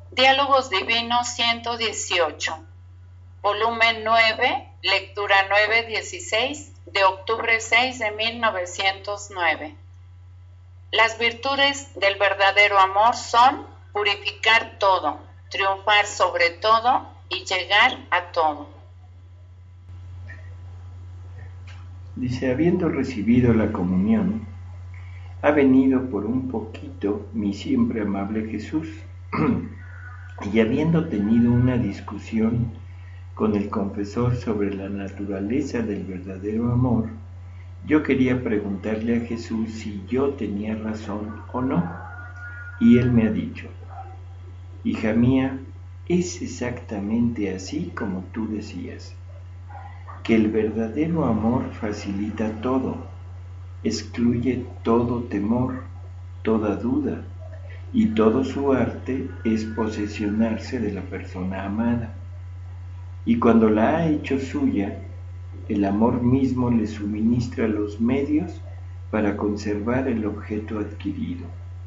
Diálogos Divinos 118, volumen 9, lectura 9-16, de octubre 6 de 1909. Las virtudes del verdadero amor son purificar todo, triunfar sobre todo y llegar a todo. Dice, habiendo recibido la comunión, ha venido por un poquito mi siempre amable Jesús, y habiendo tenido una discusión con el confesor sobre la naturaleza del verdadero amor, yo quería preguntarle a Jesús si yo tenía razón o no, y él me ha dicho, hija mía, es exactamente así como tú decías, que el verdadero amor facilita todo, excluye todo temor, toda duda, y todo su arte es posesionarse de la persona amada. Y cuando la ha hecho suya, el amor mismo le suministra los medios para conservar el objeto adquirido.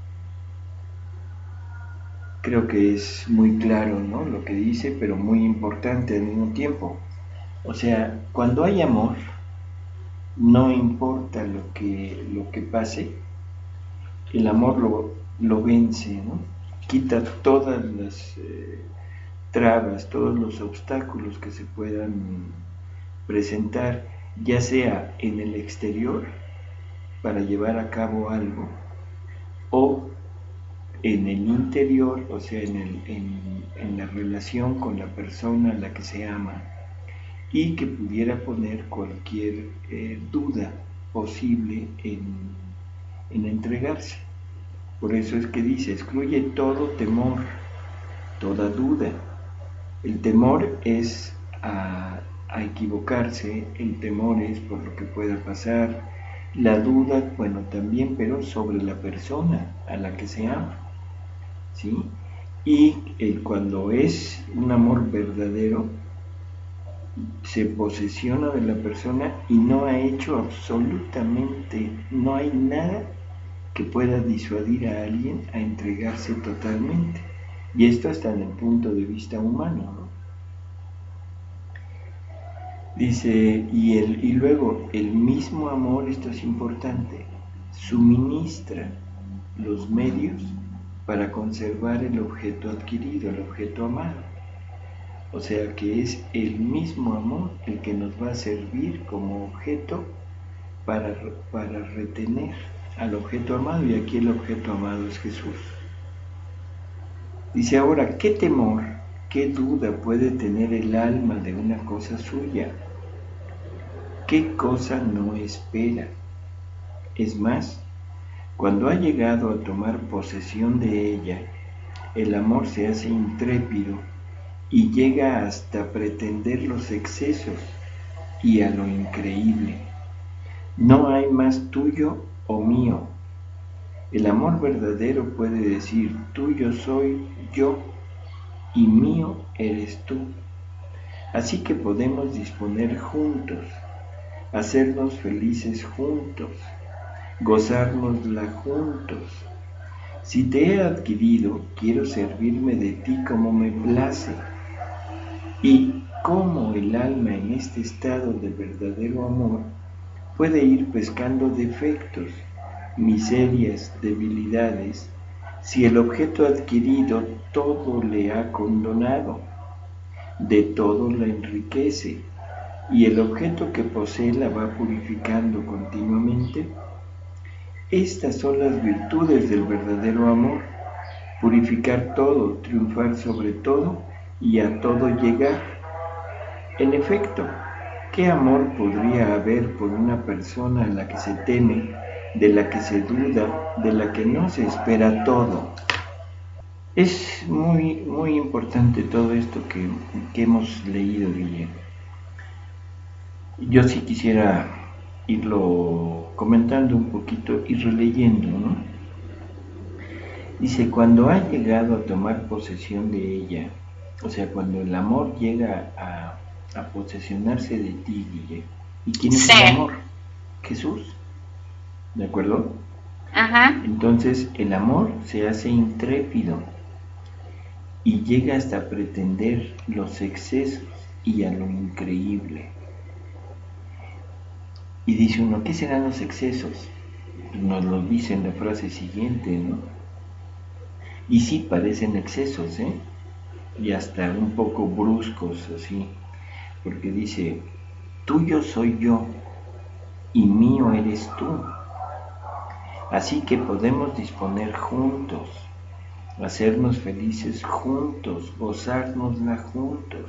Creo que es muy claro, ¿no?, lo que dice, pero muy importante al mismo tiempo. O sea, cuando hay amor, no importa lo que pase, el amor lo vence, ¿no? Quita todas las trabas, todos los obstáculos que se puedan presentar, ya sea en el exterior para llevar a cabo algo, o en el interior, o sea, en la relación con la persona a la que se ama, y que pudiera poner cualquier duda posible en entregarse. Por eso es que dice, excluye todo temor, toda duda. El temor es a equivocarse, el temor es por lo que pueda pasar, la duda, bueno, también, pero sobre la persona a la que se ama, ¿sí? Y cuando es un amor verdadero, se posesiona de la persona y no ha hecho absolutamente, no hay nada que pueda disuadir a alguien a entregarse totalmente. Y esto está en el punto de vista humano, ¿no? Dice, y luego el mismo amor, esto es importante, suministra los medios para conservar el objeto adquirido, el objeto amado. O sea que es el mismo amor el que nos va a servir como objeto para retener al objeto amado, y aquí el objeto amado es Jesús. Dice ahora, ¿qué temor, qué duda puede tener el alma de una cosa suya? ¿Qué cosa no espera? Es más, cuando ha llegado a tomar posesión de ella, el amor se hace intrépido y llega hasta pretender los excesos y a lo increíble. No hay más tuyo o mío. El amor verdadero puede decir, tuyo soy yo y mío eres tú. Así que podemos disponer juntos, hacernos felices juntos, gozárnosla juntos. Si te he adquirido, quiero servirme de ti como me place. Y cómo el alma en este estado de verdadero amor puede ir pescando defectos, miserias, debilidades, si el objeto adquirido todo le ha condonado, de todo la enriquece, y el objeto que posee la va purificando continuamente. Estas son las virtudes del verdadero amor: purificar todo, triunfar sobre todo y a todo llegar. En efecto, ¿qué amor podría haber por una persona a la que se teme, de la que se duda, de la que no se espera todo? Es muy, muy importante todo esto que hemos leído, Guille. Yo sí quisiera irlo comentando un poquito y releyendo, ¿no? Dice, cuando ha llegado a tomar posesión de ella, o sea, cuando el amor llega a posesionarse de ti, Guille. ¿Y quién es el amor? Jesús, ¿de acuerdo? Ajá. Entonces el amor se hace intrépido y llega hasta pretender los excesos y a lo increíble. Y dice uno, ¿qué serán los excesos? Nos lo dice en la frase siguiente, ¿no? Y sí parecen excesos, ¿eh? Y hasta un poco bruscos, así, porque dice, tuyo soy yo y mío eres tú. Así que podemos disponer juntos, hacernos felices juntos, gozárnosla juntos.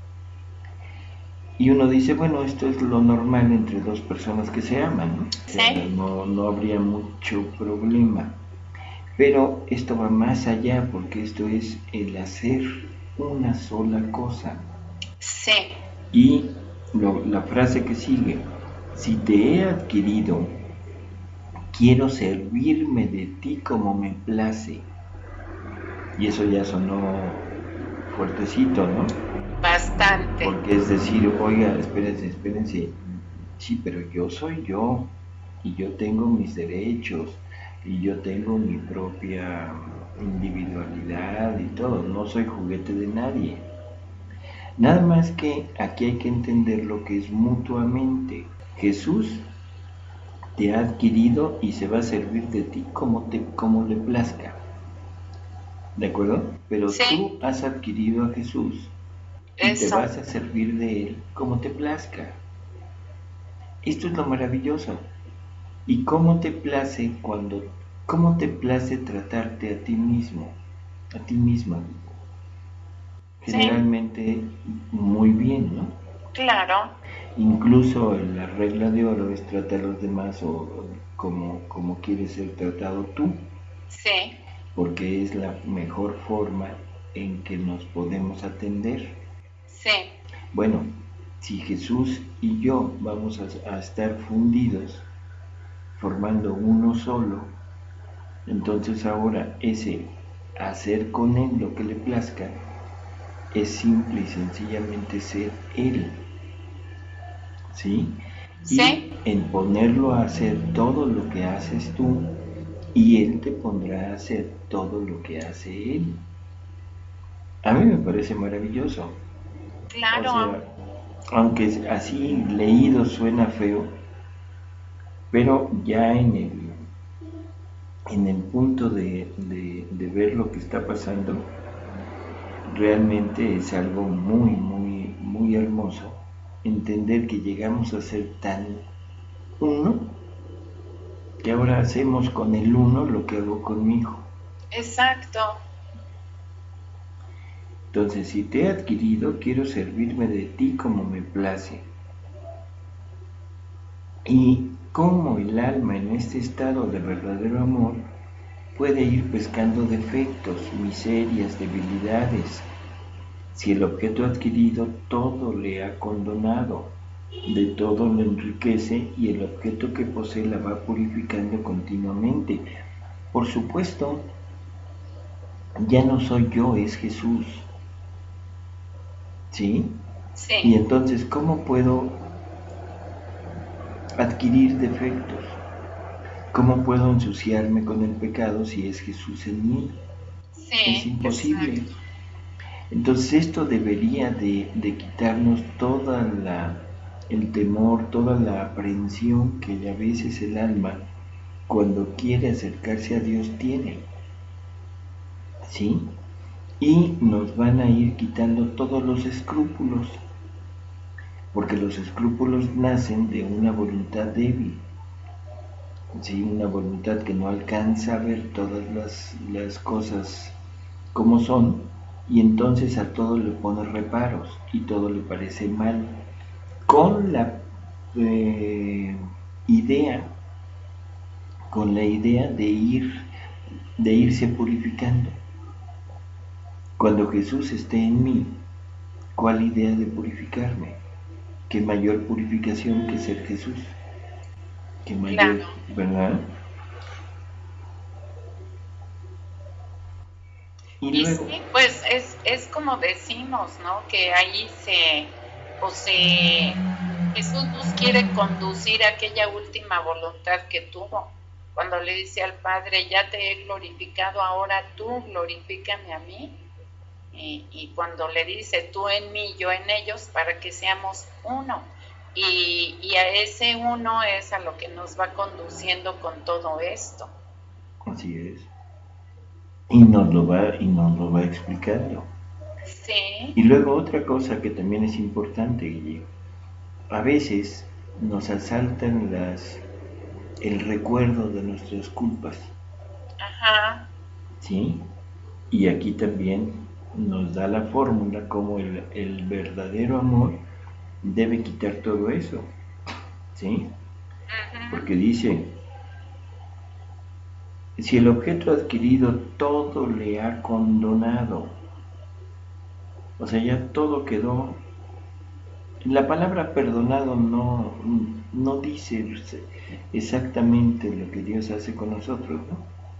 Y uno dice, bueno, esto es lo normal entre dos personas que se aman, ¿no? Sí. No habría mucho problema. Pero esto va más allá, porque esto es el hacer una sola cosa. Sí. Y la frase que sigue, si te he adquirido, quiero servirme de ti como me place. Y eso ya sonó fuertecito, ¿no? Bastante. Porque es decir, oiga, espérense, sí, pero yo soy yo, y yo tengo mis derechos, y yo tengo mi propia individualidad y todo, no soy juguete de nadie. Nada más que aquí hay que entender lo que es mutuamente. Jesús te ha adquirido y se va a servir de ti como le plazca. ¿De acuerdo? Pero sí. Tú has adquirido a Jesús y Eso. te vas a servir de Él como te plazca. Esto es lo maravilloso. ¿Y cómo te place tratarte a ti mismo, a ti misma? Generalmente sí. Muy bien, ¿no? Claro. Incluso la regla de oro es tratar a los demás o como quieres ser tratado tú. Sí. Porque es la mejor forma en que nos podemos atender. Sí. Bueno, si Jesús y yo vamos a estar fundidos, formando uno solo, entonces ahora ese hacer con Él lo que le plazca es simple y sencillamente ser Él. ¿Sí? Sí. Y en ponerlo a hacer todo lo que haces tú, y Él te pondrá a hacer todo lo que hace Él. A mí me parece maravilloso. Claro. O sea, aunque así leído suena feo, pero ya en el punto de ver lo que está pasando, realmente es algo muy, muy, muy hermoso. Entender que llegamos a ser tan uno, que ahora hacemos con el uno lo que hago con mi hijo. Exacto. Entonces, si te he adquirido, quiero servirme de ti como me place. Y cómo el alma en este estado de verdadero amor puede ir pescando defectos, miserias, debilidades, si el objeto adquirido todo le ha condonado, de todo lo enriquece y el objeto que posee la va purificando continuamente. Por supuesto, ya no soy yo, es Jesús. ¿Sí? Sí. Y entonces, ¿cómo puedo adquirir defectos? ¿Cómo puedo ensuciarme con el pecado si es Jesús en mí? Sí, es imposible. Exacto. Entonces esto debería de quitarnos toda el temor, toda la aprehensión que a veces el alma, cuando quiere acercarse a Dios, tiene. ¿Sí? Y nos van a ir quitando todos los escrúpulos, porque los escrúpulos nacen de una voluntad débil. ¿Sí? Una voluntad que no alcanza a ver todas las cosas como son, y entonces a todo le pone reparos y todo le parece mal, con la idea de irse purificando. Cuando Jesús esté en mí, ¿cuál idea de purificarme? ¿Qué mayor purificación que ser Jesús? ¿Qué mayor, claro. ¿verdad? Y luego, sí, pues es como decimos, ¿no? Que ahí Jesús nos quiere conducir a aquella última voluntad que tuvo. Cuando le dice al Padre, ya te he glorificado, ahora tú glorifícame a mí. Y cuando le dice tú en mí, yo en ellos, para que seamos uno. Y a ese uno es a lo que nos va conduciendo con todo esto. Así es. Y nos lo va explicando. Sí. Y luego otra cosa que también es importante, Guille, a veces nos asaltan el recuerdo de nuestras culpas, Ajá. ¿sí? Y aquí también nos da la fórmula como el verdadero amor debe quitar todo eso, ¿sí? Uh-huh. Porque dice, si el objeto adquirido todo le ha condonado, o sea, ya todo quedó. La palabra perdonado no dice exactamente lo que Dios hace con nosotros, ¿no?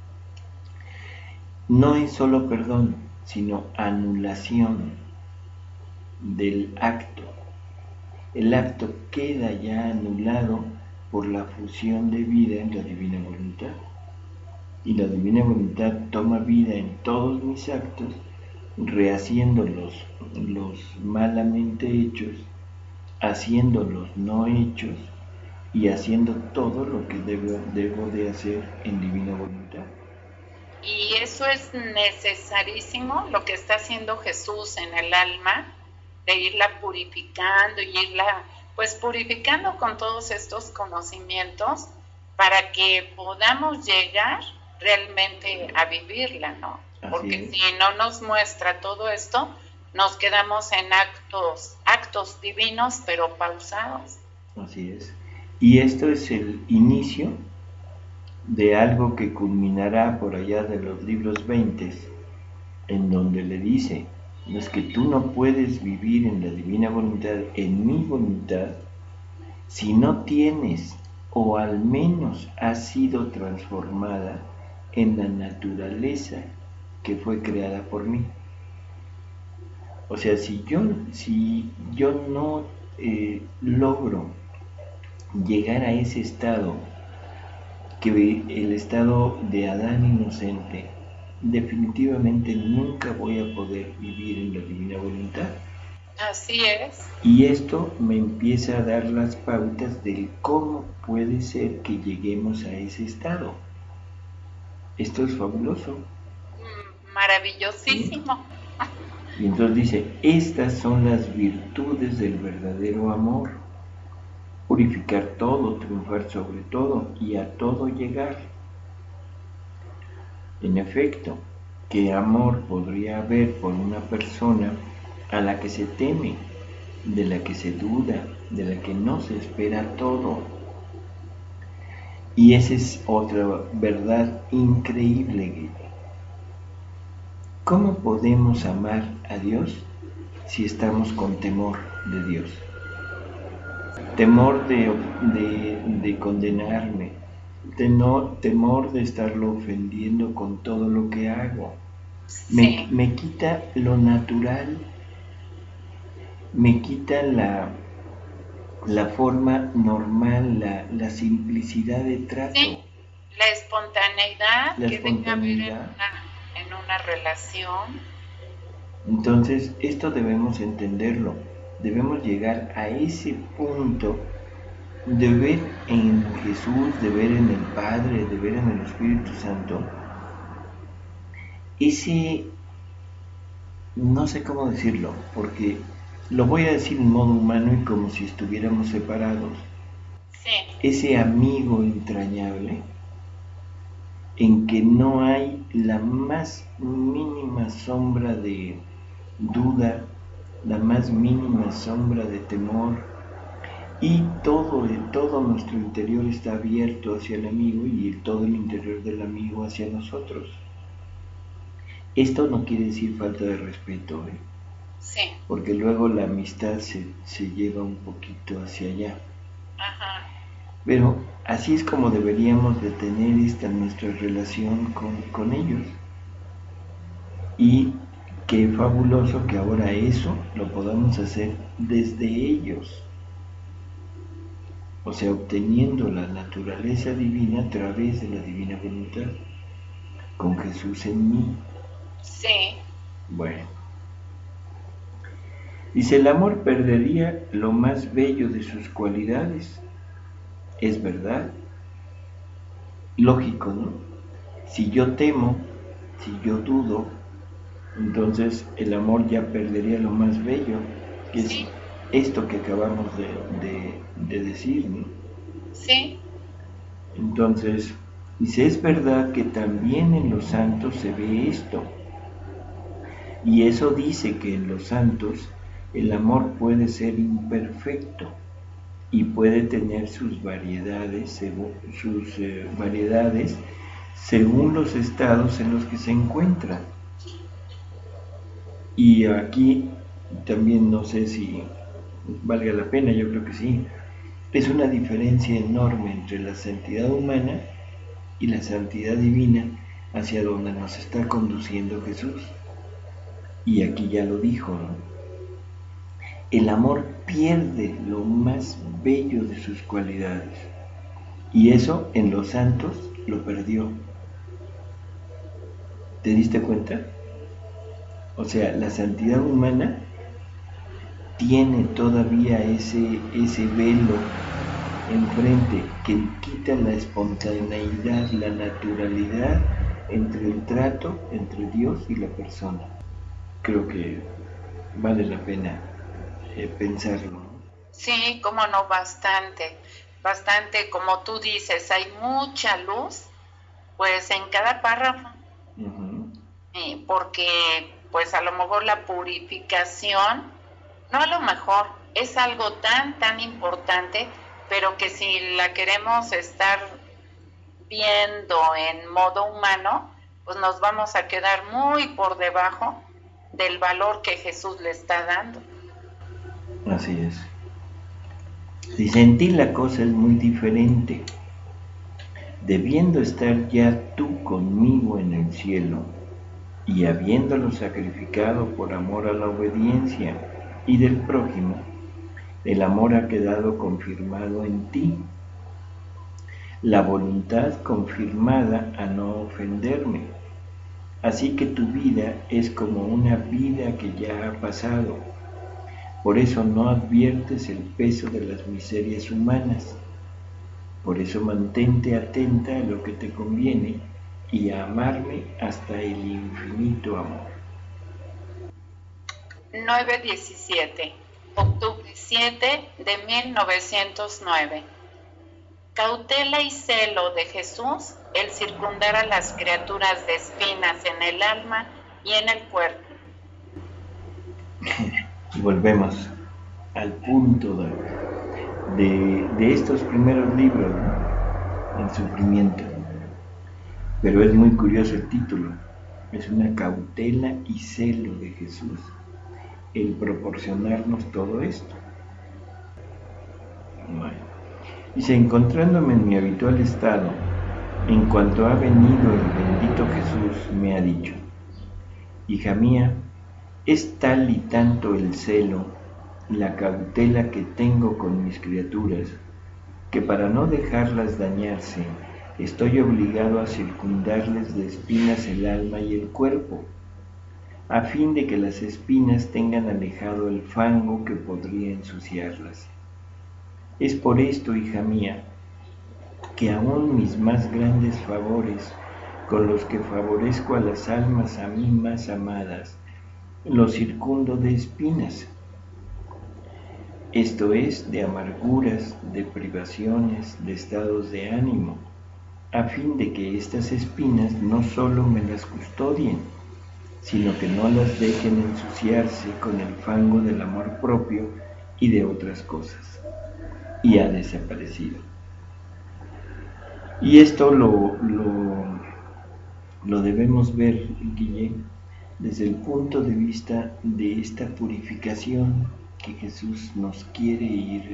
No es solo perdón, sino anulación del acto. El acto queda ya anulado por la fusión de vida en la divina voluntad. Y la divina voluntad toma vida en todos mis actos, rehaciendo los malamente hechos, haciendo los no hechos y haciendo todo lo que debo de hacer en divina voluntad. Y eso es necesarísimo, lo que está haciendo Jesús en el alma, de irla purificando y irla pues purificando con todos estos conocimientos para que podamos llegar realmente a vivirla, ¿no? Porque si no nos muestra todo esto, nos quedamos en actos divinos pero pausados. Así es. Y esto es el inicio de algo que culminará por allá de los libros 20, en donde le dice, no es que tú no puedes vivir en la divina voluntad, en mi voluntad, si no tienes o al menos has sido transformada en la naturaleza que fue creada por mí. O sea, si yo no logro llegar a ese estado, que el estado de Adán inocente, definitivamente nunca voy a poder vivir en la divina voluntad. Así es. Y esto me empieza a dar las pautas del cómo puede ser que lleguemos a ese estado. Esto es fabuloso. Maravillosísimo. Y entonces dice, estas son las virtudes del verdadero amor. Purificar todo, triunfar sobre todo y a todo llegar. En efecto, ¿qué amor podría haber por una persona a la que se teme, de la que se duda, de la que no se espera todo? Y esa es otra verdad increíble, Guille. ¿Cómo podemos amar a Dios si estamos con temor de Dios? Temor de condenarme, temor de estarlo ofendiendo con todo lo que hago. Sí. Me quita lo natural, me quita la forma normal, la simplicidad de trato. Sí, la espontaneidad que debe haber en una relación. Entonces, esto debemos entenderlo. Debemos llegar a ese punto de ver en Jesús, de ver en el Padre, de ver en el Espíritu Santo, ese, no sé cómo decirlo, porque lo voy a decir en modo humano y como si estuviéramos separados. Sí. Ese amigo entrañable en que no hay la más mínima sombra de duda, la más mínima sombra de temor, y todo nuestro interior está abierto hacia el amigo y todo el interior del amigo hacia nosotros. Esto no quiere decir falta de respeto, Sí. Porque luego la amistad se lleva un poquito hacia allá. Ajá. Pero así es como deberíamos de tener esta nuestra relación con ellos. Y qué fabuloso que ahora eso lo podamos hacer desde ellos. O sea, obteniendo la naturaleza divina a través de la divina voluntad, con Jesús en mí. Sí. Bueno, Dice, el amor perdería lo más bello de sus cualidades. Es verdad, lógico, ¿no? Si yo temo, si yo dudo, entonces el amor ya perdería lo más bello, que es Sí, esto que acabamos de decir, ¿no? sí, Entonces, dice, es verdad que también en los santos se ve esto, y eso dice que en los santos el amor puede ser imperfecto y puede tener sus variedades, variedades según los estados en los que se encuentra. Y aquí también no sé si valga la pena, yo creo que sí. Es una diferencia enorme entre la santidad humana y la santidad divina hacia donde nos está conduciendo Jesús. Y aquí ya lo dijo, ¿no? El amor pierde lo más bello de sus cualidades. Y eso en los santos lo perdió. ¿Te diste cuenta? O sea, la santidad humana tiene todavía ese velo enfrente que quita la espontaneidad, la naturalidad entre el trato entre Dios y la persona. Creo que vale la pena pensarlo, ¿no? sí, cómo no, bastante, bastante, como tú dices, hay mucha luz, pues en cada párrafo, Uh-huh. porque pues a lo mejor la purificación, no a lo mejor, es algo tan, tan importante, pero que si la queremos estar viendo en modo humano, pues nos vamos a quedar muy por debajo del valor que Jesús le está dando. Así es. Dice, en ti la cosa es muy diferente. Debiendo estar ya tú conmigo en el cielo, y habiéndolo sacrificado por amor a la obediencia y del prójimo, el amor ha quedado confirmado en ti, la voluntad confirmada a no ofenderme. Así que tu vida es como una vida que ya ha pasado. Por eso no adviertes el peso de las miserias humanas. Por eso mantente atenta a lo que te conviene y a amarme hasta el infinito amor. 9/17, octubre 7 de 1909. Cautela y celo de Jesús el circundar a las criaturas de espinas en el alma y en el cuerpo. Y volvemos al punto de estos primeros libros, ¿no? El sufrimiento. Pero es muy curioso el título. Es una cautela y celo de Jesús el proporcionarnos todo esto. Bueno. Dice, encontrándome en mi habitual estado, en cuanto ha venido el bendito Jesús, me ha dicho, hija mía, es tal y tanto el celo, la cautela que tengo con mis criaturas, que para no dejarlas dañarse, estoy obligado a circundarles de espinas el alma y el cuerpo, a fin de que las espinas tengan alejado el fango que podría ensuciarlas. Es por esto, hija mía, que aún mis más grandes favores, con los que favorezco a las almas a mí más amadas, los circundo de espinas, esto es, de amarguras, de privaciones, de estados de ánimo, a fin de que estas espinas no solo me las custodien, sino que no las dejen ensuciarse con el fango del amor propio y de otras cosas. Y ha desaparecido. Y esto lo debemos ver, Guille, desde el punto de vista de esta purificación que Jesús nos quiere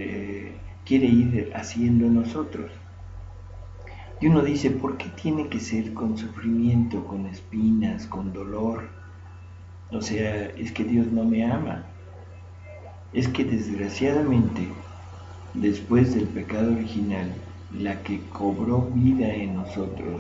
ir haciendo en nosotros. Y uno dice, ¿por qué tiene que ser con sufrimiento, con espinas, con dolor? O sea, es que Dios no me ama. Es que desgraciadamente, después del pecado original, la que cobró vida en nosotros,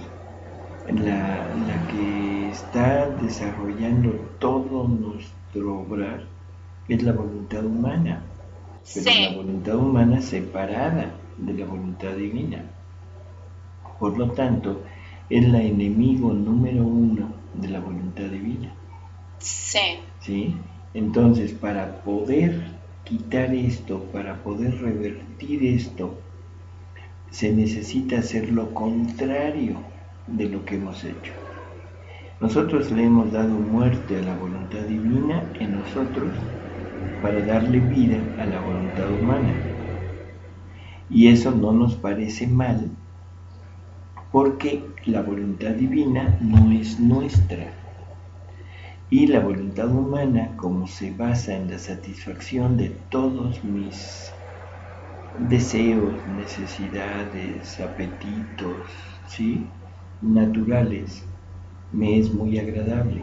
la que está desarrollando todo nuestro obrar, es la voluntad humana, pero la Sí, voluntad humana separada de la voluntad divina. Por lo tanto, es la enemigo número uno de la voluntad divina. sí, ¿Sí? Entonces, para poder quitar esto, para poder revertir esto, se necesita hacer lo contrario de lo que hemos hecho. Nosotros le hemos dado muerte a la voluntad divina en nosotros para darle vida a la voluntad humana. Y eso no nos parece mal porque la voluntad divina no es nuestra. Y la voluntad humana, como se basa en la satisfacción de todos mis deseos, necesidades, apetitos, ¿sí?, naturales, me es muy agradable,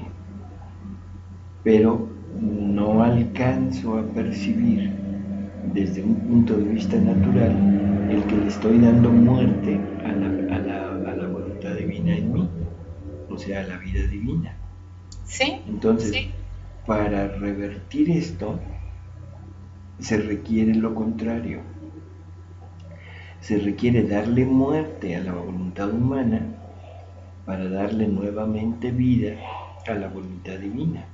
pero no alcanzo a percibir desde un punto de vista natural el que le estoy dando muerte a la voluntad divina en mí, o sea, a la vida divina. sí, Entonces, para revertir esto, se requiere lo contrario. Se requiere darle muerte a la voluntad humana para darle nuevamente vida a la voluntad divina.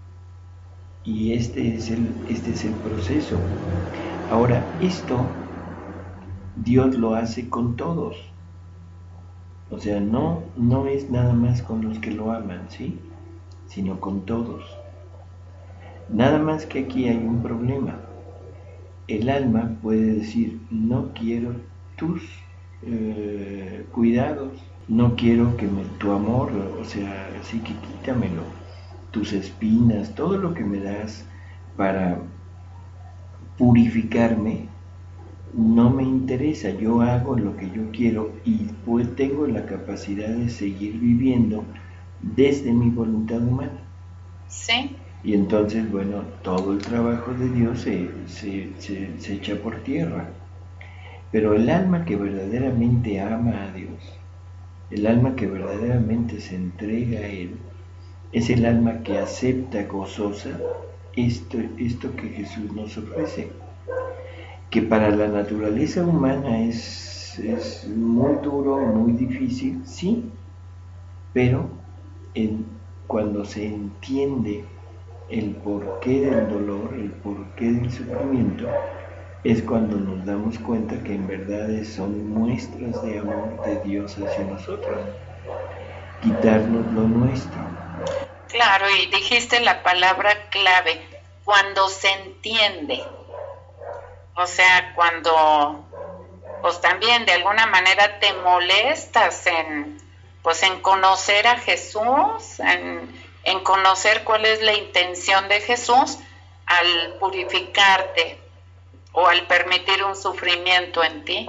Y este es el proceso. Ahora, esto Dios lo hace con todos. O sea, no es nada más con los que lo aman, ¿sí?, sino con todos. Nada más que aquí hay un problema. El alma puede decir, no quiero tus cuidados, no quiero que tu amor, o sea, así que quítamelo, tus espinas, todo lo que me das para purificarme, no me interesa, yo hago lo que yo quiero y pues tengo la capacidad de seguir viviendo desde mi voluntad humana. sí, Y entonces, bueno, todo el trabajo de Dios se echa por tierra. Pero el alma que verdaderamente ama a Dios, el alma que verdaderamente se entrega a Él, es el alma que acepta gozosa esto que Jesús nos ofrece. Que para la naturaleza humana es muy duro, muy difícil, sí, pero cuando se entiende el porqué del dolor, el porqué del sufrimiento, es cuando nos damos cuenta que en verdad son muestras de amor de Dios hacia nosotros, quitarnos lo nuestro. claro, y dijiste la palabra clave, cuando se entiende. O sea, cuando pues también de alguna manera te molestas pues en conocer a Jesús, en conocer cuál es la intención de Jesús al purificarte o al permitir un sufrimiento en ti.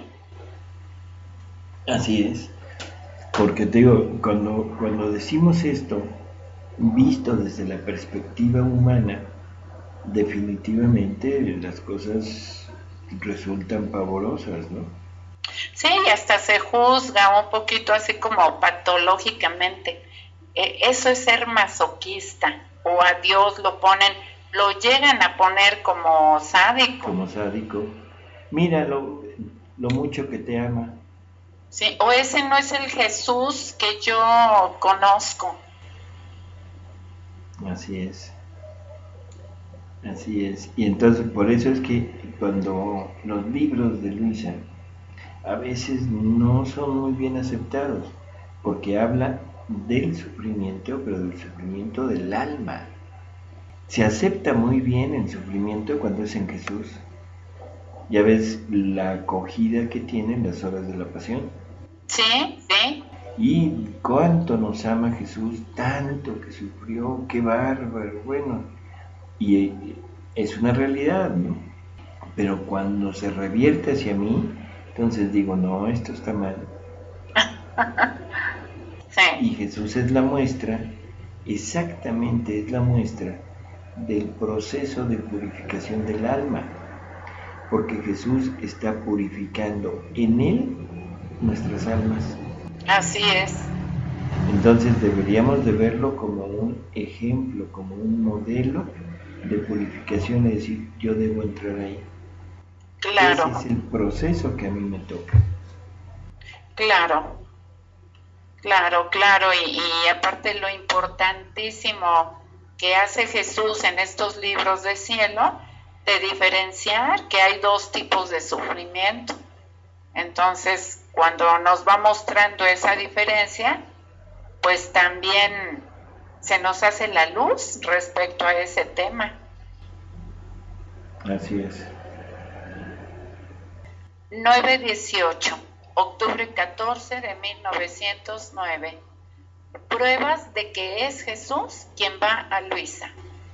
Así es, porque te digo, cuando decimos esto, visto desde la perspectiva humana, definitivamente las cosas resultan pavorosas, ¿no? Sí, y hasta se juzga un poquito así como patológicamente. Eso es ser masoquista, o a Dios lo llegan a poner como sádico. Como sádico. Mira lo mucho que te ama. Sí, o ese no es el Jesús que yo conozco. Así es. Así es. Y entonces por eso es que cuando los libros de Luisa a veces no son muy bien aceptados, porque habla del sufrimiento, pero del sufrimiento del alma. Se acepta muy bien el sufrimiento cuando es en Jesús. Ya ves la acogida que tienen las horas de la pasión. Sí, sí. Y cuánto nos ama Jesús, tanto que sufrió, qué bárbaro, bueno. Y es una realidad, ¿no? Pero cuando se revierte hacia mí, entonces digo, no, esto está mal. Sí. Y Jesús es la muestra, exactamente es la muestra del proceso de purificación del alma, porque Jesús está purificando en Él nuestras almas. Así es. Entonces deberíamos de verlo como un ejemplo, como un modelo de purificación, es decir, yo debo entrar ahí. Claro. Ese es el proceso que a mí me toca. Claro, y aparte lo importantísimo que hace Jesús en estos libros de cielo, de diferenciar que hay dos tipos de sufrimiento. Entonces, cuando nos va mostrando esa diferencia, pues también se nos hace la luz respecto a ese tema. Así es. 9/18, octubre 14 de 1909. Pruebas de que es Jesús quien va a Luisa.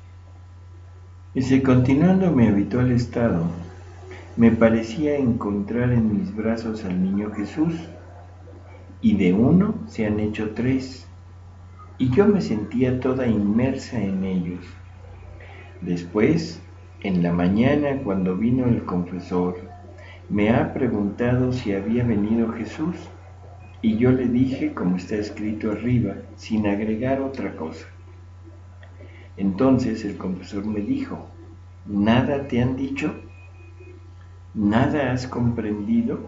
Dice, continuando mi habitual estado, me parecía encontrar en mis brazos al niño Jesús, y de uno se han hecho tres, y yo me sentía toda inmersa en ellos. Después, en la mañana, cuando vino el confesor, me ha preguntado si había venido Jesús, y yo le dije, como está escrito arriba, sin agregar otra cosa. Entonces el confesor me dijo, ¿nada te han dicho? ¿Nada has comprendido?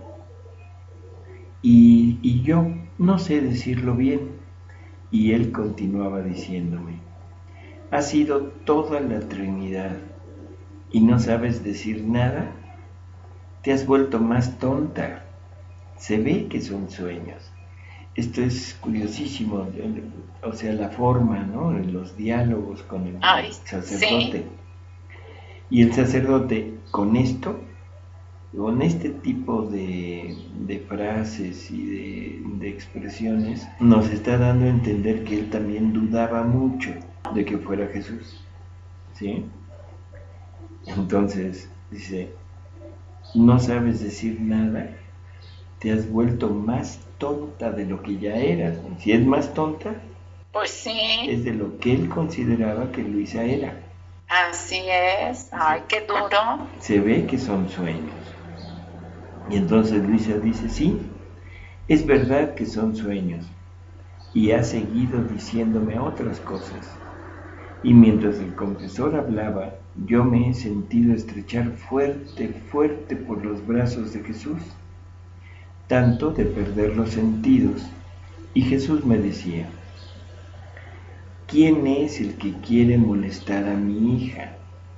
Y yo no sé decirlo bien. Y él continuaba diciéndome, has sido toda la Trinidad y no sabes decir nada. Te has vuelto más tonta. Se ve que son sueños. Esto es curiosísimo, o sea, la forma, ¿no? Los diálogos con el sacerdote. Sí. Y el sacerdote con esto, con este tipo de frases y de expresiones, nos está dando a entender que él también dudaba mucho de que fuera Jesús, ¿sí? Entonces, dice, no sabes decir nada, te has vuelto más tonta de lo que ya eras. Si es más tonta, pues sí, es de lo que él consideraba que Luisa era. Así es. Ay, qué duro. Se ve que son sueños. Y entonces Luisa dice, sí, es verdad que son sueños. Y ha seguido diciéndome otras cosas. Y mientras el confesor hablaba, yo me he sentido estrechar fuerte, fuerte por los brazos de Jesús, tanto de perder los sentidos. Y Jesús me decía, ¿quién es el que quiere molestar a mi hija?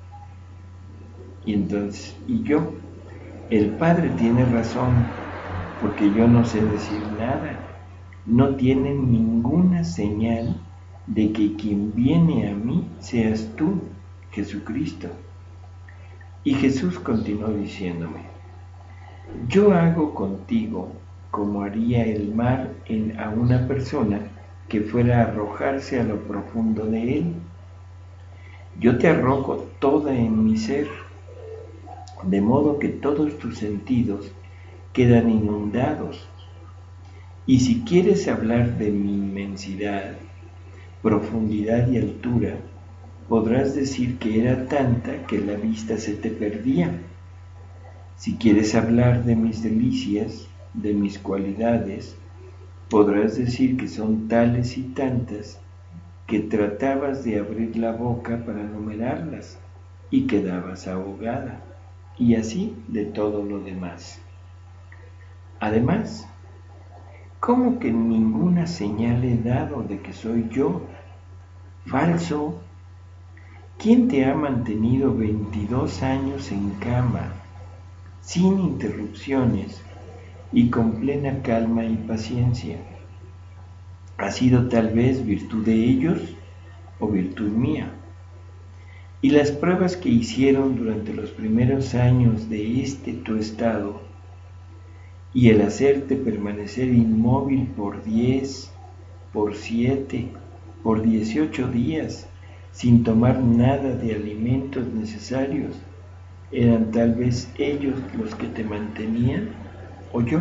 Y entonces, yo, el Padre tiene razón, porque yo no sé decir nada. No tienen ninguna señal de que quien viene a mí seas tú, Jesucristo. Y Jesús continuó diciéndome, yo hago contigo como haría el mar a una persona que fuera a arrojarse a lo profundo de él. Yo te arrojo toda en mi ser, de modo que todos tus sentidos quedan inundados. Y si quieres hablar de mi inmensidad, profundidad y altura, podrás decir que era tanta que la vista se te perdía. Si quieres hablar de mis delicias, de mis cualidades, podrás decir que son tales y tantas que tratabas de abrir la boca para enumerarlas y quedabas ahogada, y así de todo lo demás. Además, ¿cómo que ninguna señal he dado de que soy yo? Falso. ¿Quién te ha mantenido 22 años en cama, sin interrupciones y con plena calma y paciencia? ¿Ha sido tal vez virtud de ellos o virtud mía? Y las pruebas que hicieron durante los primeros años de tu estado, y el hacerte permanecer inmóvil por 10, por 7, por 18 días, sin tomar nada de alimentos necesarios, ¿eran tal vez ellos los que te mantenían o yo?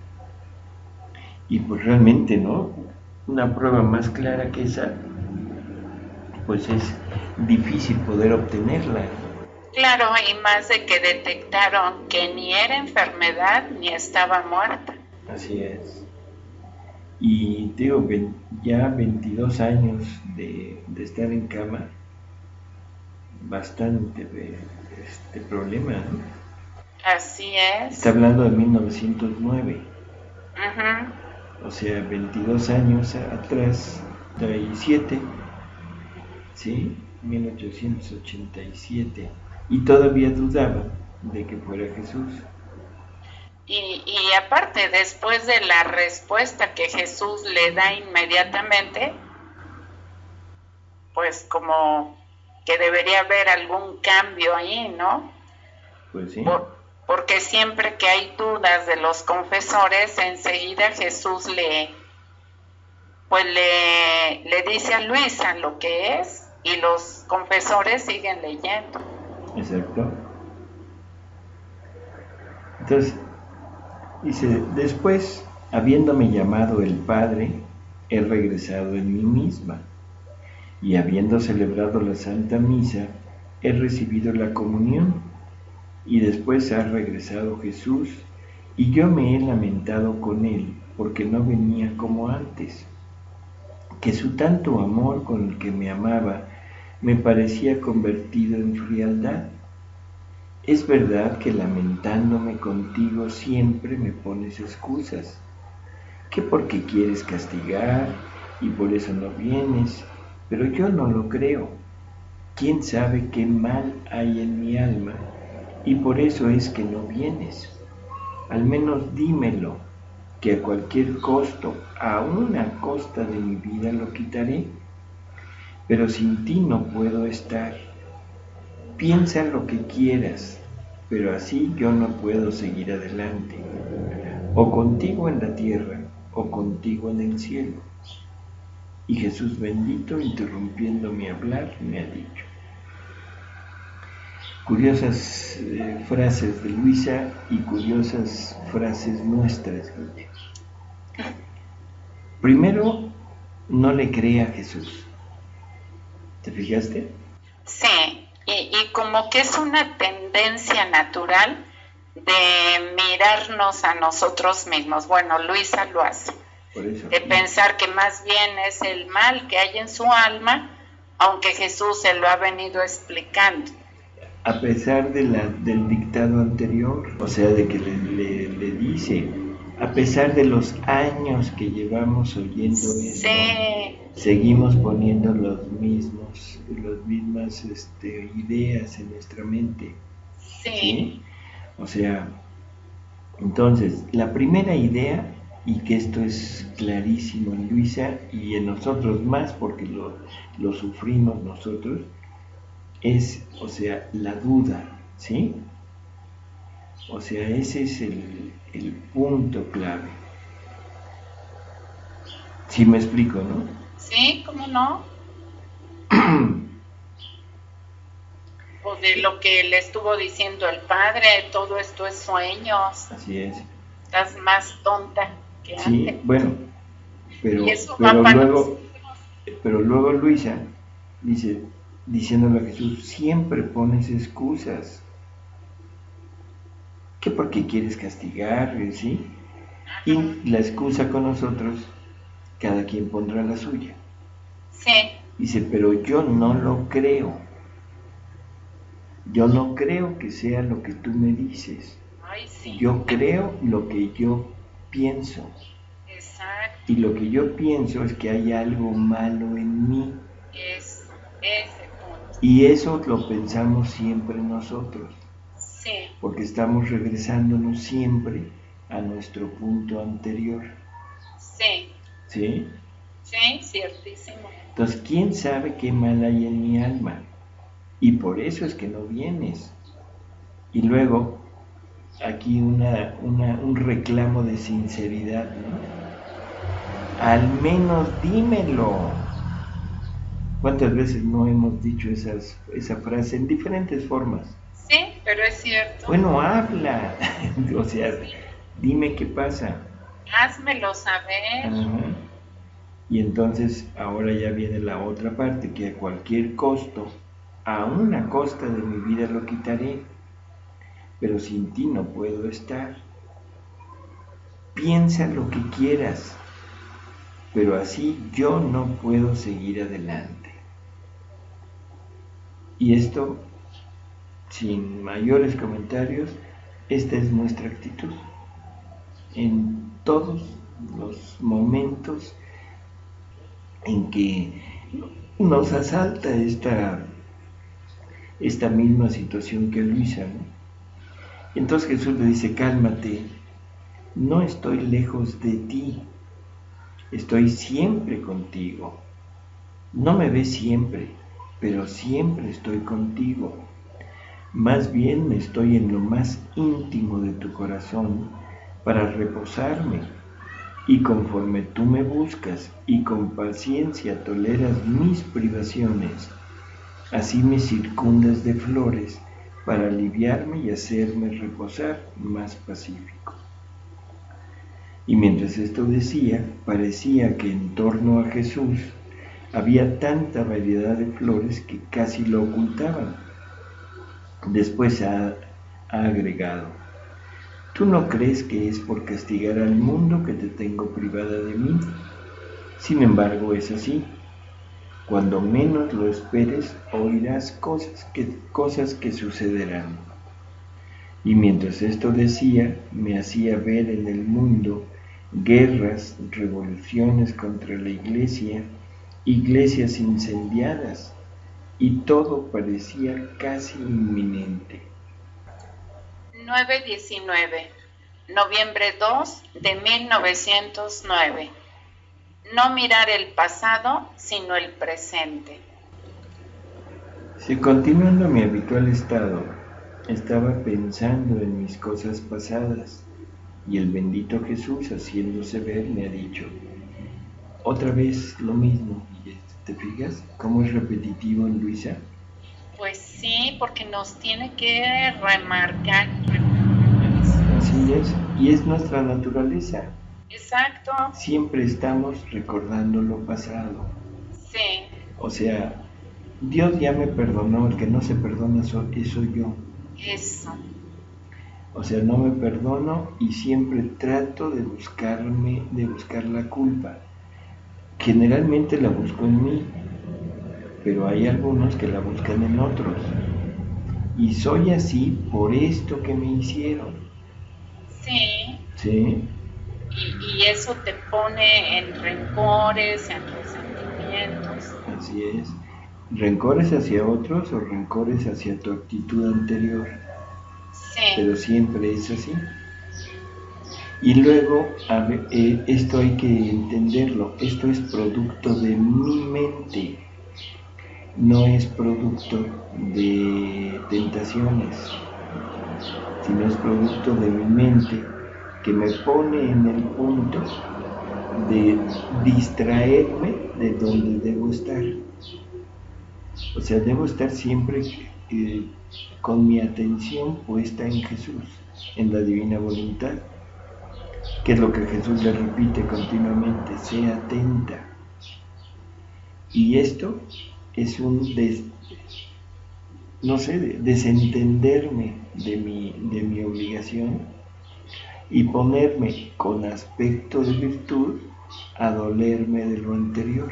Y pues realmente, ¿no? Una prueba más clara que esa, pues es difícil poder obtenerla. Claro, y más de que detectaron que ni era enfermedad ni estaba muerta. Así es. Y digo, ya 22 años de estar en cama, bastante problema, ¿no? Así es. Está hablando de 1909. Uh-huh. O sea, 22 años atrás, 37, ¿sí? 1887. Y todavía dudaban de que fuera Jesús. Y aparte, después de la respuesta que Jesús le da inmediatamente, pues como que debería haber algún cambio ahí, ¿no? Pues sí. Porque siempre que hay dudas de los confesores, enseguida Jesús le dice a Luisa lo que es y los confesores siguen leyendo. Exacto. Entonces, dice, después, habiéndome llamado el Padre, he regresado en mí misma, y habiendo celebrado la Santa Misa, he recibido la comunión, y después ha regresado Jesús, y yo me he lamentado con él, porque no venía como antes, que su tanto amor con el que me amaba me parecía convertido en frialdad. Es verdad que lamentándome contigo siempre me pones excusas, que porque quieres castigar y por eso no vienes, pero yo no lo creo. ¿Quién sabe qué mal hay en mi alma y por eso es que no vienes? Al menos dímelo, que a cualquier costo, aun a costa de mi vida lo quitaré, pero sin ti no puedo estar. Piensa lo que quieras, pero así yo no puedo seguir adelante, o contigo en la tierra, o contigo en el cielo. Y Jesús bendito, interrumpiendo mi hablar, me ha dicho. Curiosas frases de Luisa y curiosas frases nuestras, Guille. Primero, no le cree a Jesús. ¿Te fijaste? Sí, y como que es una tendencia natural de mirarnos a nosotros mismos. Bueno, Luisa lo hace. Por eso. De pensar que más bien es el mal que hay en su alma, aunque Jesús se lo ha venido explicando. A pesar del dictado anterior, o sea, de que le dice, a pesar de los años que llevamos oyendo esto, seguimos poniendo las mismas ideas en nuestra mente. ¿Sí? O sea, entonces, la primera idea, y que esto es clarísimo en Luisa y en nosotros más porque lo sufrimos nosotros, es, o sea, la duda, ¿sí? O sea, ese es el punto clave. ¿Sí me explico, no? Sí, ¿cómo no? O de lo que le estuvo diciendo el padre, todo esto es sueños. Así es. Estás más tonta que antes. Sí, bueno, pero luego Luisa dice, diciéndole a Jesús, siempre pones excusas. ¿Qué porque quieres castigar? ¿Sí? Y la excusa con nosotros, cada quien pondrá la suya. Sí. Dice, pero yo no lo creo. Yo no creo que sea lo que tú me dices. Ay, sí. Yo creo lo que yo pienso. Exacto. Y lo que yo pienso es que hay algo malo en mí. Es ese punto. Y eso lo pensamos siempre nosotros. Sí. Porque estamos regresándonos siempre a nuestro punto anterior. Sí. ¿Sí? Sí, ciertísimo. Entonces, ¿quién sabe qué mal hay en mi alma? Y por eso es que no vienes. Y luego, aquí un reclamo de sinceridad, ¿no? Al menos dímelo. ¿Cuántas veces no hemos dicho esa frase en diferentes formas? Sí, pero es cierto. Bueno, habla. O sea, dime qué pasa. Házmelo saber. Ajá. Y entonces ahora ya viene la otra parte, que a cualquier costo, a una costa de mi vida lo quitaré, pero sin ti no puedo estar. Piensa lo que quieras, pero así yo no puedo seguir adelante. Y esto, sin mayores comentarios, esta es nuestra actitud. En todos los momentos en que nos asalta esta misma situación que Luisa, ¿no? Entonces Jesús le dice, cálmate, no estoy lejos de ti, estoy siempre contigo. No me ves siempre, pero siempre estoy contigo. Más bien estoy en lo más íntimo de tu corazón para reposarme. Y conforme tú me buscas y con paciencia toleras mis privaciones, así me circundas de flores para aliviarme y hacerme reposar más pacífico. Y mientras esto decía, parecía que en torno a Jesús había tanta variedad de flores que casi lo ocultaban. Después ha agregado, ¿tú no crees que es por castigar al mundo que te tengo privada de mí? Sin embargo, es así. Cuando menos lo esperes, oirás cosas que sucederán. Y mientras esto decía, me hacía ver en el mundo guerras, revoluciones contra la iglesia, iglesias incendiadas, y todo parecía casi inminente. 9/19, noviembre 2 de 1909. No mirar el pasado, sino el presente. Si continuando mi habitual estado, estaba pensando en mis cosas pasadas, y el bendito Jesús, haciéndose ver, me ha dicho, otra vez lo mismo. ¿Te fijas cómo es repetitivo en Luisa? Pues sí, porque nos tiene que remarcar. Así es, y es nuestra naturaleza. Exacto. Siempre estamos recordando lo pasado. Sí. O sea, Dios ya me perdonó, el que no se perdona soy yo. Eso. O sea, no me perdono y siempre trato de buscar la culpa. Generalmente la busco en mí, pero hay algunos que la buscan en otros. Y soy así por esto que me hicieron. Sí. ¿Sí? Y eso te pone en rencores, en resentimientos. Así es. ¿Rencores hacia otros o rencores hacia tu actitud anterior? Sí. Pero siempre es así. Y luego, esto hay que entenderlo, esto es producto de mi mente, no es producto de tentaciones, sino es producto de mi mente que me pone en el punto de distraerme de donde debo estar. O sea, debo estar siempre con mi atención puesta en Jesús, en la divina voluntad, que es lo que Jesús le repite continuamente, sea atenta. Y esto es un desentenderme de mi obligación y ponerme con aspecto de virtud a dolerme de lo anterior.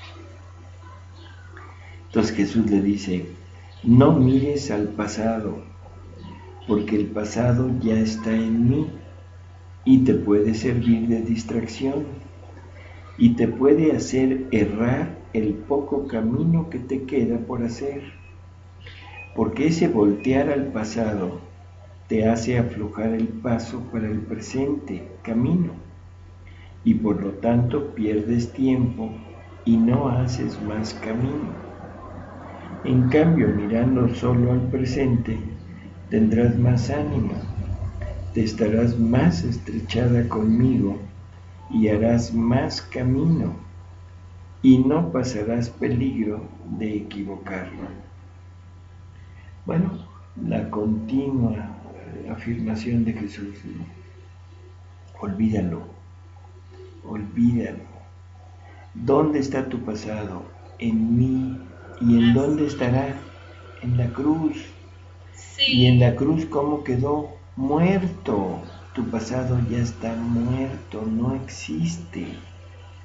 Entonces Jesús le dice, no mires al pasado, porque el pasado ya está en mí y te puede servir de distracción y te puede hacer errar el poco camino que te queda por hacer, porque ese voltear al pasado te hace aflojar el paso para el presente camino y por lo tanto pierdes tiempo y no haces más camino. En cambio, mirando solo al presente, tendrás más ánimo, te estarás más estrechada conmigo y harás más camino y no pasarás peligro de equivocarlo. Bueno, la continua afirmación de Jesús, ¿no? Olvídalo. ¿Dónde está tu pasado? En mí. ¿Y en dónde estará? En la cruz. Sí. Y en la cruz, ¿cómo quedó? Muerto. Tu pasado ya está muerto, no existe.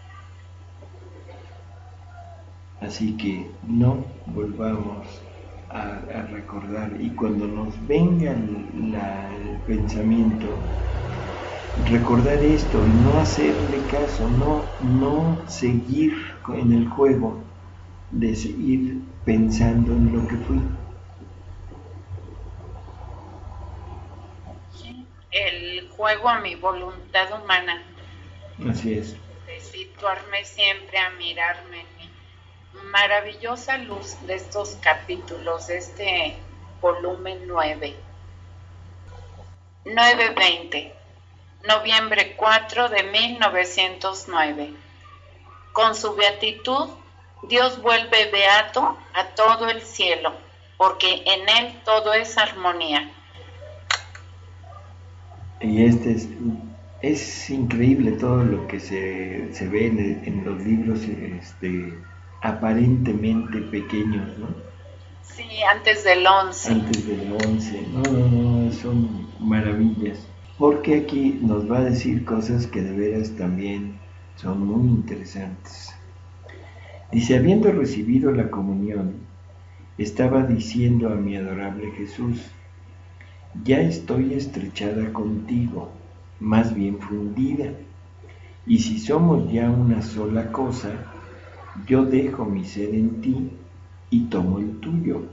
Así que no volvamos a recordar. Y cuando nos venga el pensamiento, recordar esto y no hacerle caso, no seguir en el juego de seguir pensando en lo que fui. El juego a mi voluntad humana. Así es. De situarme siempre a mirarme. Maravillosa luz de estos capítulos, de este volumen 9. 9:20. Noviembre 4 de 1909. Con su beatitud, Dios vuelve beato a todo el cielo, porque en él todo es armonía. Y es increíble todo lo que se ve en los libros aparentemente pequeños, ¿no? Sí, antes del 11. Antes del 11, no, son maravillas. Porque aquí nos va a decir cosas que de veras también son muy interesantes. Dice, habiendo recibido la comunión, estaba diciendo a mi adorable Jesús, ya estoy estrechada contigo, más bien fundida, y si somos ya una sola cosa, yo dejo mi ser en ti y tomo el tuyo.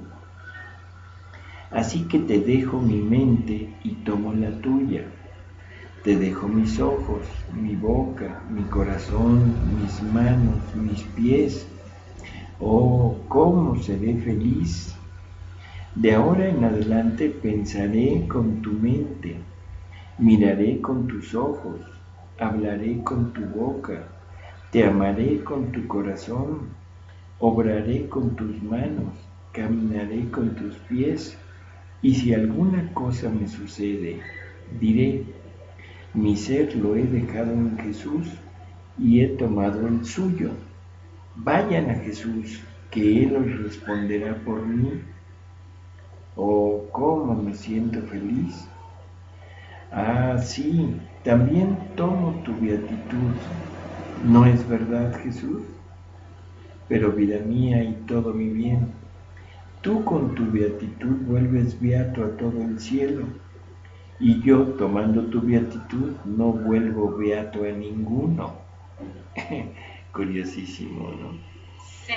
Así que te dejo mi mente y tomo la tuya. Te dejo mis ojos, mi boca, mi corazón, mis manos, mis pies. Oh, cómo seré feliz. De ahora en adelante pensaré con tu mente, miraré con tus ojos, hablaré con tu boca, te amaré con tu corazón, obraré con tus manos, caminaré con tus pies, y si alguna cosa me sucede, diré, mi ser lo he dejado en Jesús y he tomado el suyo. Vayan a Jesús, que Él os responderá por mí. Oh, cómo me siento feliz. Ah, sí, también tomo tu beatitud. ¿No es verdad, Jesús? Pero vida mía y todo mi bien, tú con tu beatitud vuelves beato a todo el cielo, y yo tomando tu beatitud no vuelvo beato a ninguno. Curiosísimo, ¿no? Sí.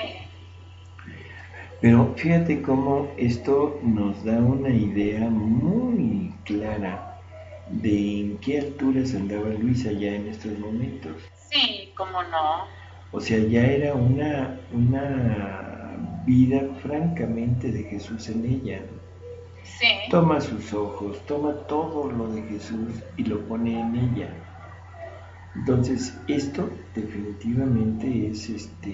Pero fíjate cómo esto nos da una idea muy clara de en qué alturas andaba Luisa ya en estos momentos. Sí, cómo no. O sea, ya era una vida francamente de Jesús en ella. Sí. Toma sus ojos, toma todo lo de Jesús y lo pone en ella. Entonces, esto definitivamente es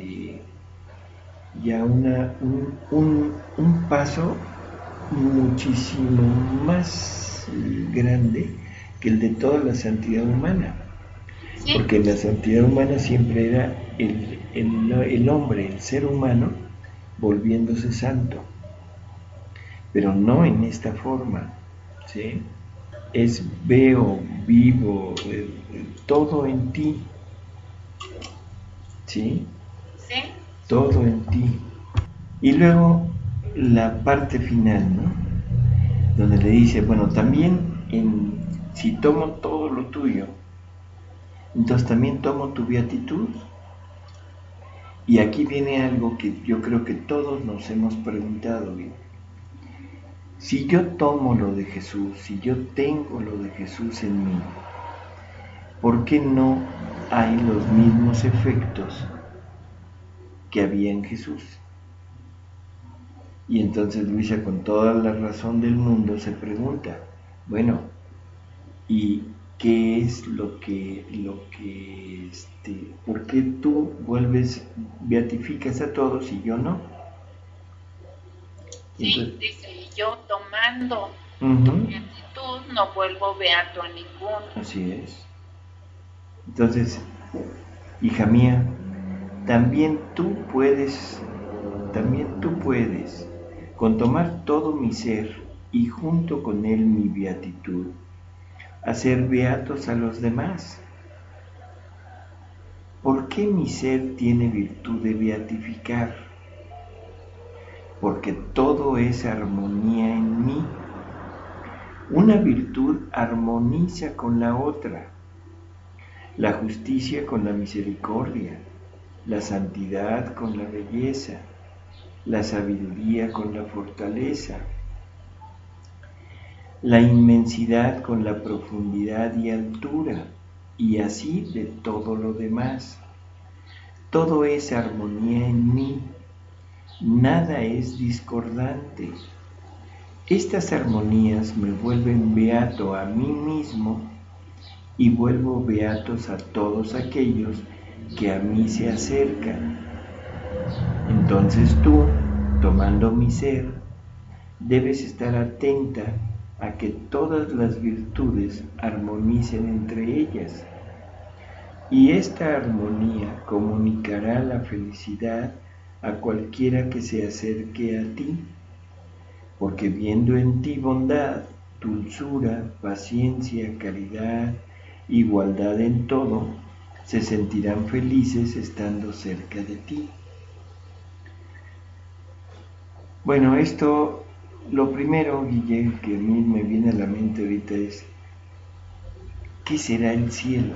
ya un paso muchísimo más grande que el de toda la santidad humana. Sí. Porque la santidad humana siempre era el hombre, el ser humano, volviéndose santo. Pero no en esta forma, ¿sí? Es veo, vivo, todo en ti, ¿sí? Sí. Todo en ti. Y luego la parte final, ¿no? Donde le dice, bueno, también si tomo todo lo tuyo, entonces también tomo tu beatitud. Y aquí viene algo que yo creo que todos nos hemos preguntado, ¿bien? Si yo tomo lo de Jesús, si yo tengo lo de Jesús en mí, ¿por qué no hay los mismos efectos que había en Jesús? Y entonces Luisa, con toda la razón del mundo, se pregunta, bueno, ¿y qué es por qué tú beatificas a todos y yo no? Sí, entonces, dice, y yo tomando tu beatitud no vuelvo beato a ninguno. Así es. Entonces, hija mía, también tú puedes, con tomar todo mi ser y junto con él mi beatitud, hacer beatos a los demás. ¿Por qué mi ser tiene virtud de beatificar? porque todo es armonía en mí. Una virtud armoniza con la otra, la justicia con la misericordia, la santidad con la belleza, la sabiduría con la fortaleza, la inmensidad con la profundidad y altura, y así de todo lo demás. Todo es armonía en mí, nada es discordante. Estas armonías me vuelven beato a mí mismo y vuelvo beatos a todos aquellos que a mí se acercan. Entonces tú, tomando mi ser, debes estar atenta a que todas las virtudes armonicen entre ellas, y esta armonía comunicará la felicidad a cualquiera que se acerque a ti, porque viendo en ti bondad, dulzura, paciencia, caridad, igualdad en todo, se sentirán felices estando cerca de ti. Bueno, esto, lo primero, Guille, que a mí me viene a la mente ahorita es, ¿qué será el cielo?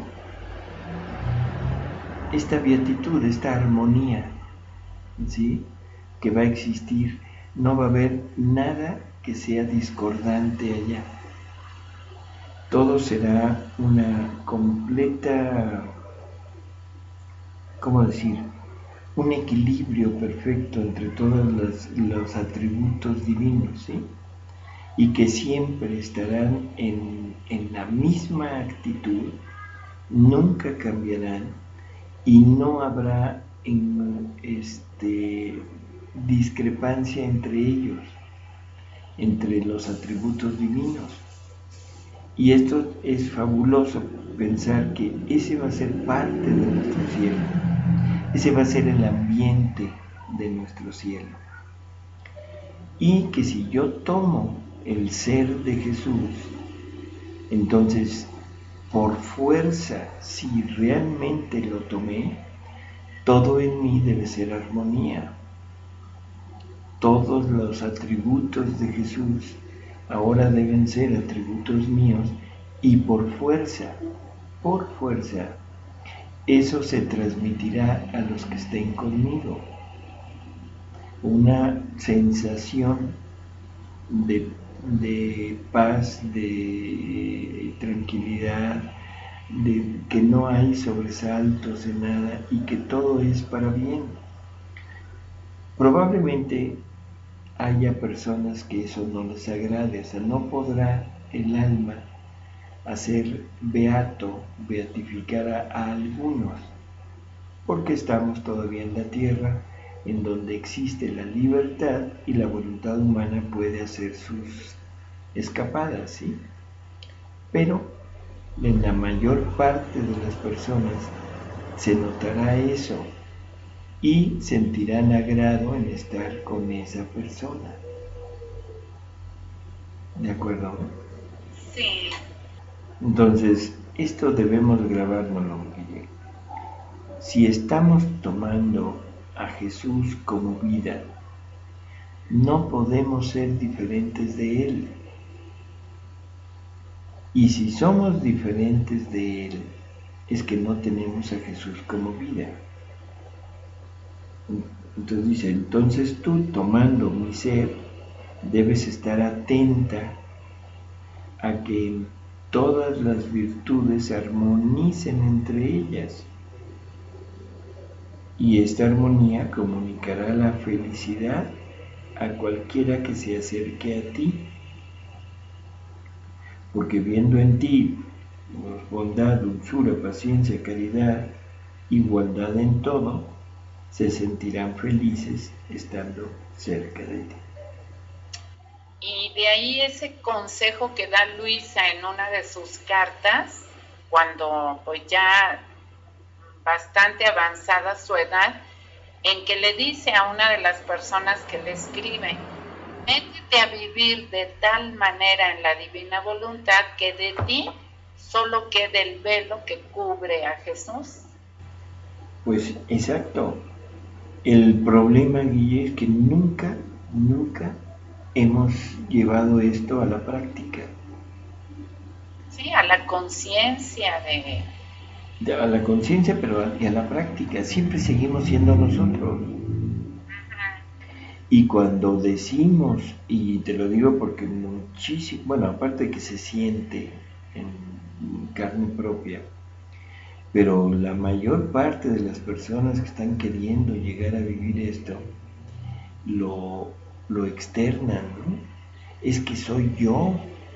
Esta beatitud, esta armonía, ¿sí?, que va a existir, no va a haber nada que sea discordante allá. Todo será una completa, ¿cómo decir?, un equilibrio perfecto entre todos los atributos divinos, ¿sí?, y que siempre estarán en la misma actitud, nunca cambiarán, y no habrá discrepancia entre ellos, entre los atributos divinos. Y esto es fabuloso, pensar que ese va a ser parte de nuestro cielo, ese va a ser el ambiente de nuestro cielo. Y que si yo tomo el ser de Jesús, entonces por fuerza, si realmente lo tomé, todo en mí debe ser armonía. Todos los atributos de Jesús ahora deben ser atributos míos, y por fuerza, eso se transmitirá a los que estén conmigo. Una sensación de paz, de tranquilidad, de que no hay sobresaltos de nada y que todo es para bien. Probablemente haya personas que eso no les agrade, o sea, no podrá el alma hacer beatificar a algunos, porque estamos todavía en la tierra, en donde existe la libertad y la voluntad humana puede hacer sus escapadas, ¿sí? Pero en la mayor parte de las personas se notará eso y sentirán agrado en estar con esa persona. ¿De acuerdo? Sí. Entonces, esto debemos grabárnoslo, Guille. Si estamos tomando a Jesús como vida, no podemos ser diferentes de Él. Y si somos diferentes de Él, es que no tenemos a Jesús como vida. Entonces dice, entonces tú, tomando mi ser, debes estar atenta a que todas las virtudes armonicen entre ellas. Y esta armonía comunicará la felicidad a cualquiera que se acerque a ti, porque viendo en ti bondad, dulzura, paciencia, caridad, igualdad en todo, se sentirán felices estando cerca de ti. Y de ahí ese consejo que da Luisa en una de sus cartas, cuando pues ya bastante avanzada su edad, en que le dice a una de las personas que le escribe, métete a vivir de tal manera en la divina voluntad que de ti solo quede el velo que cubre a Jesús. Pues exacto. El problema, Guille, es que nunca nunca hemos llevado esto a la práctica. Sí, a la conciencia de... A la conciencia, pero y a la práctica. Siempre seguimos siendo nosotros. Y cuando decimos, y te lo digo porque muchísimo, bueno, aparte de que se siente en carne propia, pero la mayor parte de las personas que están queriendo llegar a vivir esto, lo externan, ¿no? Es que soy yo,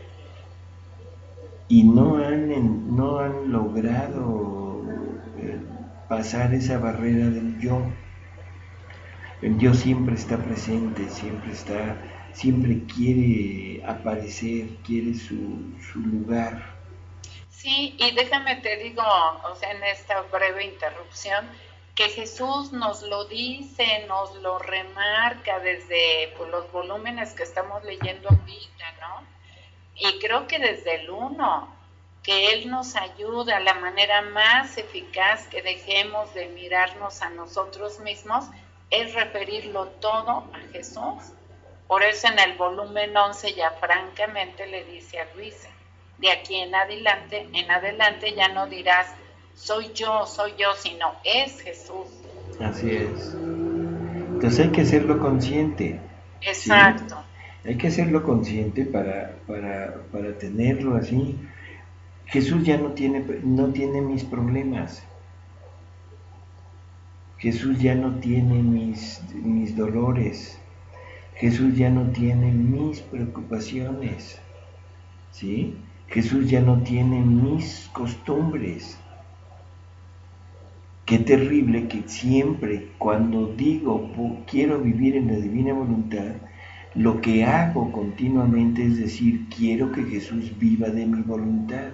y no han logrado pasar esa barrera del yo. El yo siempre está presente, siempre quiere aparecer, quiere su lugar. Sí, y déjame te digo, o sea, en esta breve interrupción, que Jesús nos lo dice, nos lo remarca desde pues, los volúmenes que estamos leyendo ahorita, ¿no? Y creo que desde el 1, que Él nos ayuda, la manera más eficaz que dejemos de mirarnos a nosotros mismos es referirlo todo a Jesús. Por eso en el volumen 11 ya francamente le dice a Luisa, de aquí en adelante ya no dirás soy yo, sino es Jesús. Así es. Entonces hay que hacerlo consciente. Exacto. ¿Sí? Hay que hacerlo consciente para tenerlo así. Jesús ya no tiene mis problemas. Jesús ya no tiene mis dolores. Jesús ya no tiene mis preocupaciones. ¿Sí? Jesús ya no tiene mis costumbres. Qué terrible que siempre cuando digo quiero vivir en la divina voluntad, lo que hago continuamente es decir, quiero que Jesús viva de mi voluntad.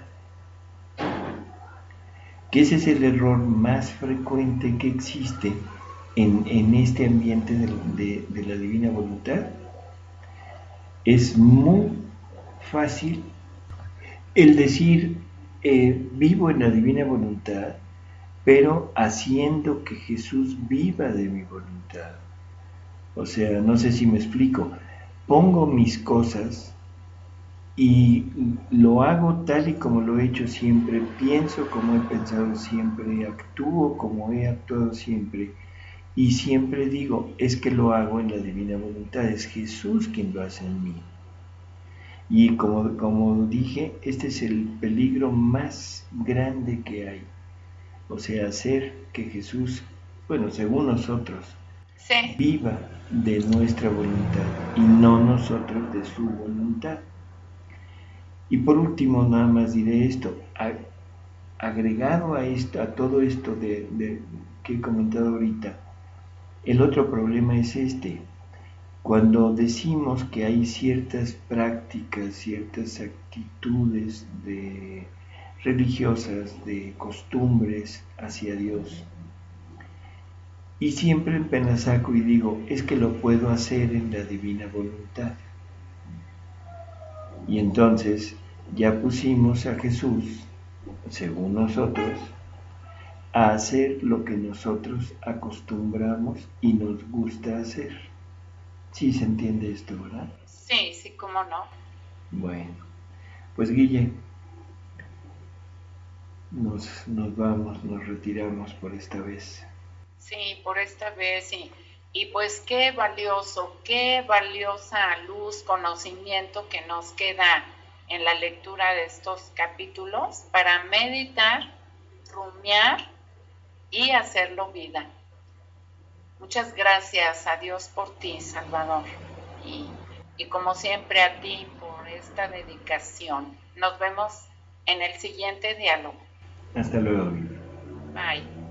Que ese es el error más frecuente que existe en este ambiente de la divina voluntad. Es muy fácil el decir, vivo en la divina voluntad, pero haciendo que Jesús viva de mi voluntad. O sea, no sé si me explico. Pongo mis cosas y lo hago tal y como lo he hecho siempre, pienso como he pensado siempre, actúo como he actuado siempre, y siempre digo, es que lo hago en la divina voluntad, es Jesús quien lo hace en mí. Y como dije, este es el peligro más grande que hay. O sea, hacer que Jesús, bueno, según nosotros, sí, viva de nuestra voluntad y no nosotros de su voluntad. Y por último, nada más diré esto, agregado a todo esto que he comentado ahorita, el otro problema es este. Cuando decimos que hay ciertas prácticas, ciertas actitudes religiosas, de costumbres hacia Dios, y siempre apenas saco y digo, es que lo puedo hacer en la divina voluntad. Y entonces ya pusimos a Jesús, según nosotros, a hacer lo que nosotros acostumbramos y nos gusta hacer. Sí se entiende esto, ¿verdad? Sí, sí, cómo no. Bueno, pues Guille, nos vamos, nos retiramos por esta vez. Sí, por esta vez, y pues qué valioso, qué valiosa luz, conocimiento que nos queda en la lectura de estos capítulos para meditar, rumiar y hacerlo vida. Muchas gracias a Dios por ti, Salvador, y como siempre a ti por esta dedicación. Nos vemos en el siguiente diálogo. Hasta luego. Bye.